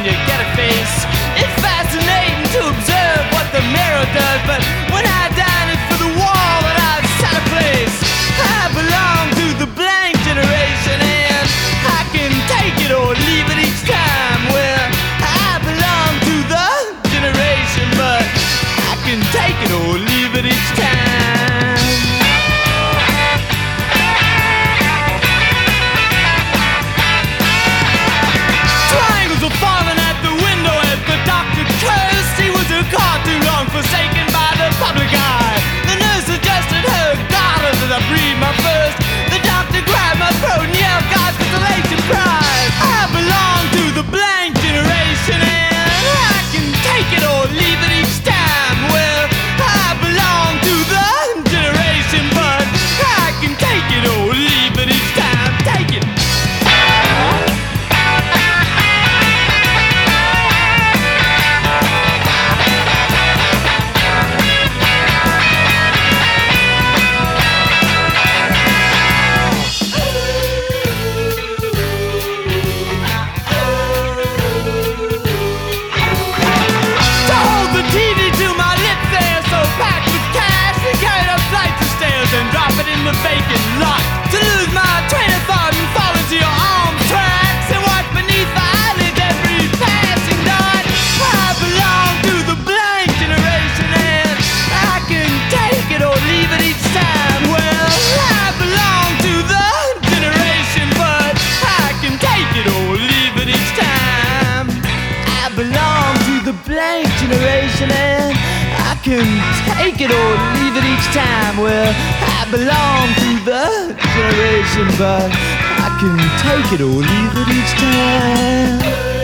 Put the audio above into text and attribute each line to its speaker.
Speaker 1: you get a face. It's fascinating to observe what the mirror does, but when I dine it's for the wall that I've set a place. I belong to the blank generation, and I can take it or leave it each time. Well, I belong to the generation, but I can take it or leave it each time. Triangles are falling at the window as the doctor cursed. He was a car too long forsaken by the public eye. The nurse suggested her garters as I breathed my first. The doctor grabbed my throat and yelled, God's consolation prize. I belong to the blank generation, and I can take it or leave it each time. Well, I belong to the generation, but I can take it or leave it each time. Take it. And drop it in the vacant lot. To lose my train of thought and fall into your arms tracks and watch beneath the eyelids every passing dot. I belong to the blank generation, and I can take it or leave it each time. Well, I belong to the generation, but I can take it or leave it each time. I belong to the blank generation, and I can take it or leave it each time. Well, I belong to the generation, but I can take it or leave it each time.